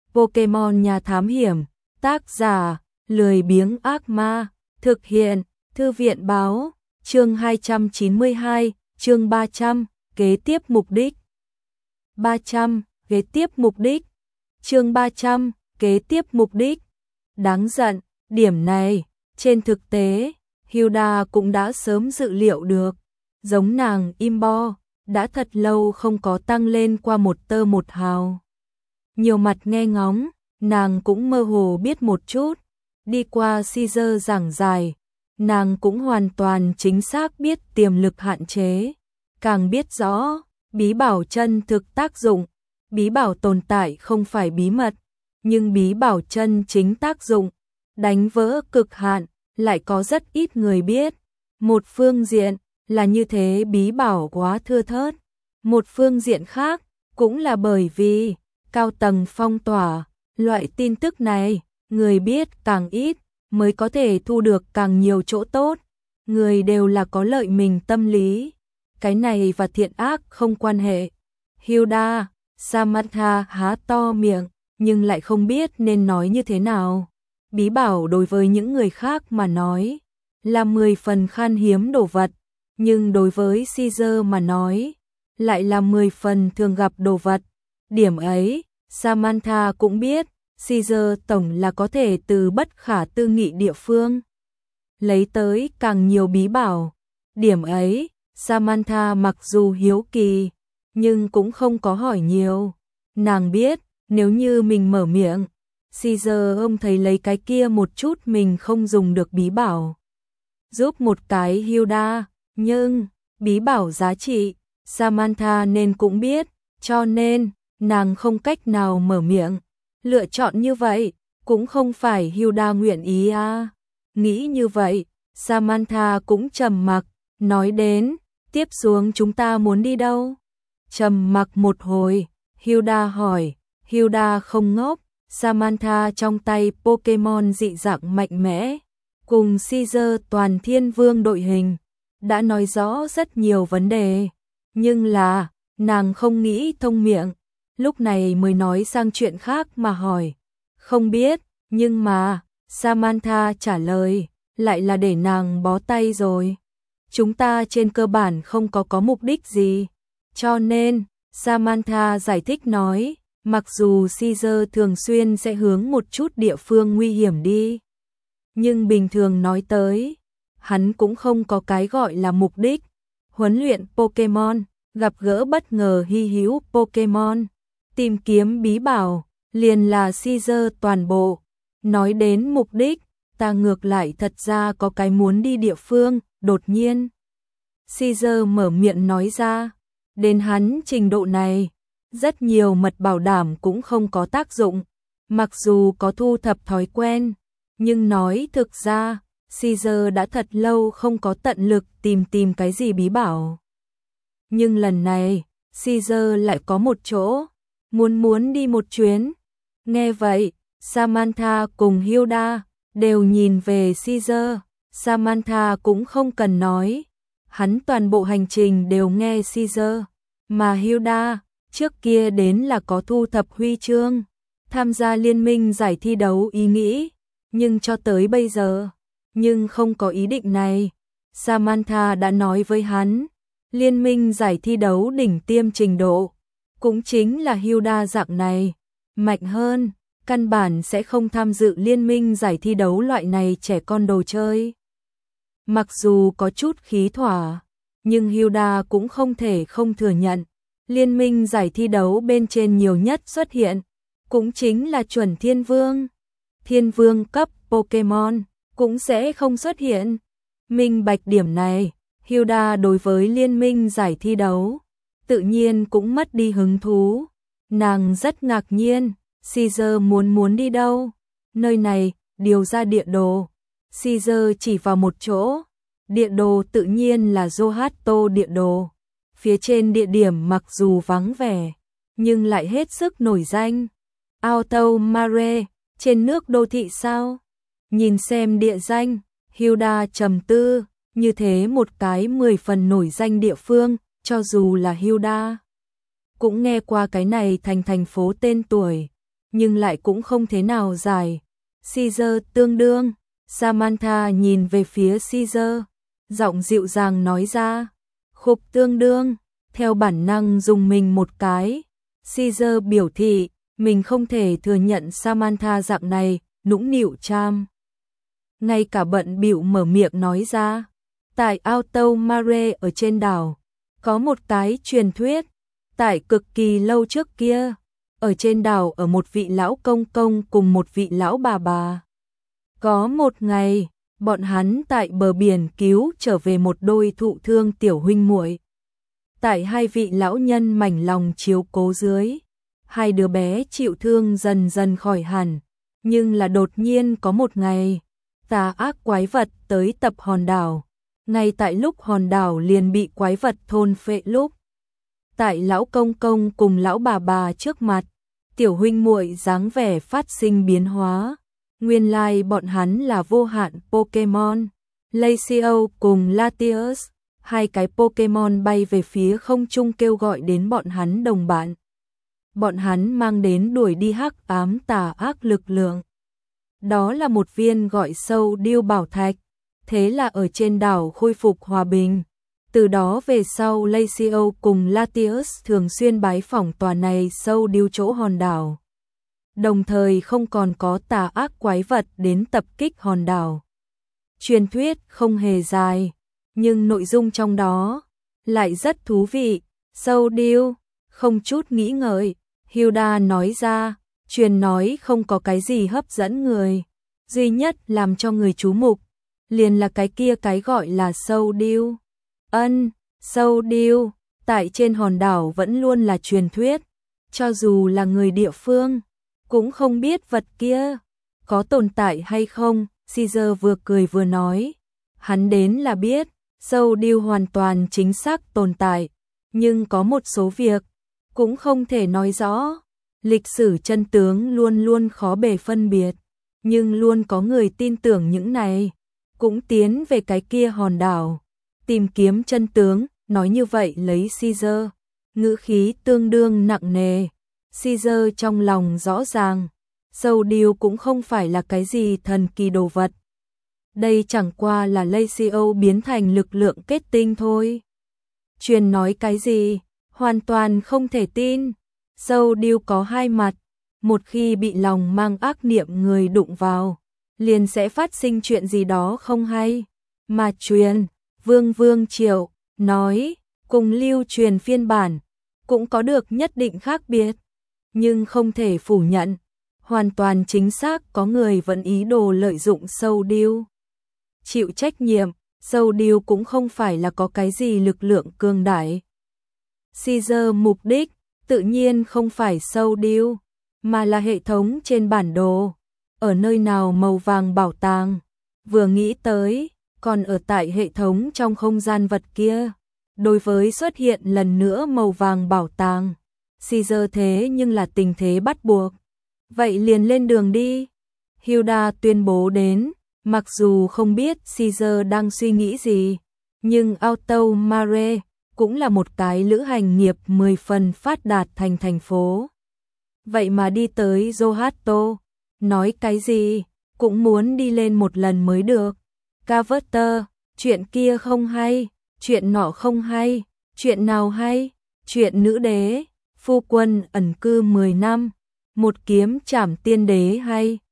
Pokemon Nhà Thám Hiểm, tác giả, lười biếng ác ma, thực hiện, Thư viện báo, chương 292, chương 300, kế tiếp mục đích. 300, kế tiếp mục đích. Chương 300, kế tiếp mục đích. Đáng giận, điểm này, trên thực tế, Hilda cũng đã sớm dự liệu được. Giống nàng Imbo, đã thật lâu không có tăng lên qua một tơ một hào. Nhiều mặt nghe ngóng, nàng cũng mơ hồ biết một chút. Đi qua Caesar giảng giải, nàng cũng hoàn toàn chính xác biết tiềm lực hạn chế. Càng biết rõ, bí bảo chân thực tác dụng. Bí bảo tồn tại không phải bí mật, nhưng bí bảo chân chính tác dụng, đánh vỡ cực hạn, lại có rất ít người biết. Một phương diện là như thế bí bảo quá thưa thớt. Một phương diện khác, cũng là bởi vì cao tầng phong tỏa, loại tin tức này, người biết càng ít, mới có thể thu được càng nhiều chỗ tốt. Người đều là có lợi mình tâm lý. Cái này và thiện ác không quan hệ. Hilda, Samantha há to miệng, nhưng lại không biết nên nói như thế nào. Bí bảo đối với những người khác mà nói, là 10 phần khan hiếm đồ vật, nhưng đối với Caesar mà nói, lại là 10 phần thường gặp đồ vật. Điểm ấy, Samantha cũng biết, Caesar tổng là có thể từ bất khả tư nghị địa phương lấy tới càng nhiều bí bảo. Điểm ấy, Samantha mặc dù hiếu kỳ, nhưng cũng không có hỏi nhiều. Nàng biết, nếu như mình mở miệng, Caesar ông thấy lấy cái kia một chút mình không dùng được bí bảo. Giúp một cái Hilda, nhưng bí bảo giá trị, Samantha nên cũng biết, cho nên nàng không cách nào mở miệng. Lựa chọn như vậy, cũng không phải Hilda nguyện ý à. Nghĩ như vậy, Samantha cũng trầm mặc, nói đến, tiếp xuống chúng ta muốn đi đâu? Trầm mặc một hồi, Hilda hỏi, Hilda không ngốc, Samantha trong tay Pokemon dị dạng mạnh mẽ, cùng Caesar toàn thiên vương đội hình, đã nói rõ rất nhiều vấn đề, nhưng là, nàng không nghĩ thông miệng, lúc này mới nói sang chuyện khác mà hỏi, không biết, nhưng mà, Samantha trả lời, lại là để nàng bó tay rồi. Chúng ta trên cơ bản không có mục đích gì, cho nên, Samantha giải thích nói, mặc dù Caesar thường xuyên sẽ hướng một chút địa phương nguy hiểm đi, nhưng bình thường nói tới, hắn cũng không có cái gọi là mục đích. Huấn luyện Pokemon, gặp gỡ bất ngờ hy hữu Pokemon, tìm kiếm bí bảo, liền là Caesar toàn bộ. Nói đến mục đích, ta ngược lại thật ra có cái muốn đi địa phương, đột nhiên. Caesar mở miệng nói ra, đến hắn trình độ này, rất nhiều mật bảo đảm cũng không có tác dụng, mặc dù có thu thập thói quen, nhưng nói thực ra, Caesar đã thật lâu không có tận lực tìm cái gì bí bảo. Nhưng lần này, Caesar lại có một chỗ, muốn đi một chuyến. Nghe vậy, Samantha cùng Hilda đều nhìn về Caesar, Samantha cũng không cần nói, hắn toàn bộ hành trình đều nghe Caesar, mà Hilda trước kia đến là có thu thập huy chương, tham gia liên minh giải thi đấu ý nghĩ, nhưng cho tới bây giờ, nhưng không có ý định này. Samantha đã nói với hắn, liên minh giải thi đấu đỉnh tiêm trình độ, cũng chính là Hilda dạng này, mạnh hơn, căn bản sẽ không tham dự liên minh giải thi đấu loại này trẻ con đồ chơi. Mặc dù có chút khí thỏa, nhưng Hilda cũng không thể không thừa nhận, liên minh giải thi đấu bên trên nhiều nhất xuất hiện, cũng chính là chuẩn thiên vương. Thiên vương cấp Pokemon cũng sẽ không xuất hiện. Minh bạch điểm này, Hilda đối với liên minh giải thi đấu, tự nhiên cũng mất đi hứng thú. Nàng rất ngạc nhiên, Caesar muốn đi đâu? Nơi này, điều ra địa đồ. Caesar chỉ vào một chỗ. Địa đồ tự nhiên là Johto địa đồ. Phía trên địa điểm mặc dù vắng vẻ, nhưng lại hết sức nổi danh. Alto Mare, trên nước đô thị sao? Nhìn xem địa danh, Hilda trầm tư, như thế một cái 10 phần nổi danh địa phương, cho dù là Hilda cũng nghe qua cái này thành phố tên tuổi, nhưng lại cũng không thế nào dài. Caesar tương đương. Samantha nhìn về phía Caesar, giọng dịu dàng nói ra. Khục tương đương. Theo bản năng dùng mình một cái. Caesar biểu thị mình không thể thừa nhận Samantha dạng này, nũng nịu cham. Ngay cả bận bịu mở miệng nói ra. Tại Alto Mare ở trên đảo, có một cái truyền thuyết. Tại cực kỳ lâu trước kia, ở trên đảo ở một vị lão công công cùng một vị lão bà. Có một ngày, bọn hắn tại bờ biển cứu trở về một đôi thụ thương tiểu huynh muội. Tại hai vị lão nhân mảnh lòng chiếu cố dưới, hai đứa bé chịu thương dần dần khỏi hẳn, nhưng là đột nhiên có một ngày, tà ác quái vật tới tập hòn đảo. Ngay tại lúc hòn đảo liền bị quái vật thôn phệ lúc, tại lão công công cùng lão bà trước mặt, tiểu huynh muội dáng vẻ phát sinh biến hóa. Nguyên lai bọn hắn là vô hạn Pokemon, Lacio cùng Latios, hai cái Pokemon bay về phía không trung kêu gọi đến bọn hắn đồng bạn. Bọn hắn mang đến đuổi đi hắc ám tà ác lực lượng. Đó là một viên gọi sâu điêu bảo thạch, thế là ở trên đảo khôi phục hòa bình. Từ đó về sau Lacio cùng Latios thường xuyên bái phỏng tòa này sâu điêu chỗ hòn đảo. Đồng thời không còn có tà ác quái vật đến tập kích hòn đảo. Truyền thuyết không hề dài, nhưng nội dung trong đó lại rất thú vị. Sâu điêu, không chút nghĩ ngợi, Hilda nói ra, truyền nói không có cái gì hấp dẫn người, duy nhất làm cho người chú mục liền là cái kia cái gọi là sâu điêu. Sâu điêu, tại trên hòn đảo vẫn luôn là truyền thuyết, cho dù là người địa phương cũng không biết vật kia có tồn tại hay không. Caesar vừa cười vừa nói, hắn đến là biết, sâu điêu hoàn toàn chính xác tồn tại, nhưng có một số việc cũng không thể nói rõ. Lịch sử chân tướng luôn luôn khó bề phân biệt, nhưng luôn có người tin tưởng những này, cũng tiến về cái kia hòn đảo tìm kiếm chân tướng. Nói như vậy lấy Caesar, ngữ khí tương đương nặng nề. Caesar trong lòng rõ ràng, sâu điêu cũng không phải là cái gì thần kỳ đồ vật. Đây chẳng qua là Lacio biến thành lực lượng kết tinh thôi. Truyền nói cái gì, hoàn toàn không thể tin. Sâu điêu có hai mặt, một khi bị lòng mang ác niệm người đụng vào, liền sẽ phát sinh chuyện gì đó không hay. Mà truyền, Vương Triệu nói, cùng lưu truyền phiên bản cũng có được nhất định khác biệt, nhưng không thể phủ nhận, hoàn toàn chính xác có người vẫn ý đồ lợi dụng sâu điêu. Chịu trách nhiệm, sâu điêu cũng không phải là có cái gì lực lượng cường đại. Caesar mục đích tự nhiên không phải sâu điêu, mà là hệ thống trên bản đồ. Ở nơi nào màu vàng bảo tàng, vừa nghĩ tới, còn ở tại hệ thống trong không gian vật kia. Đối với xuất hiện lần nữa màu vàng bảo tàng, Caesar thế nhưng là tình thế bắt buộc. Vậy liền lên đường đi. Hilda tuyên bố đến, mặc dù không biết Caesar đang suy nghĩ gì, nhưng Alto Mare cũng là một cái lữ hành nghiệp 10 phần phát đạt thành phố. Vậy mà đi tới Johto, nói cái gì, cũng muốn đi lên một lần mới được. Carver, chuyện kia không hay, chuyện nọ không hay, chuyện nào hay, chuyện nữ đế, phu quân ẩn cư 10 năm, một kiếm trảm tiên đế hay.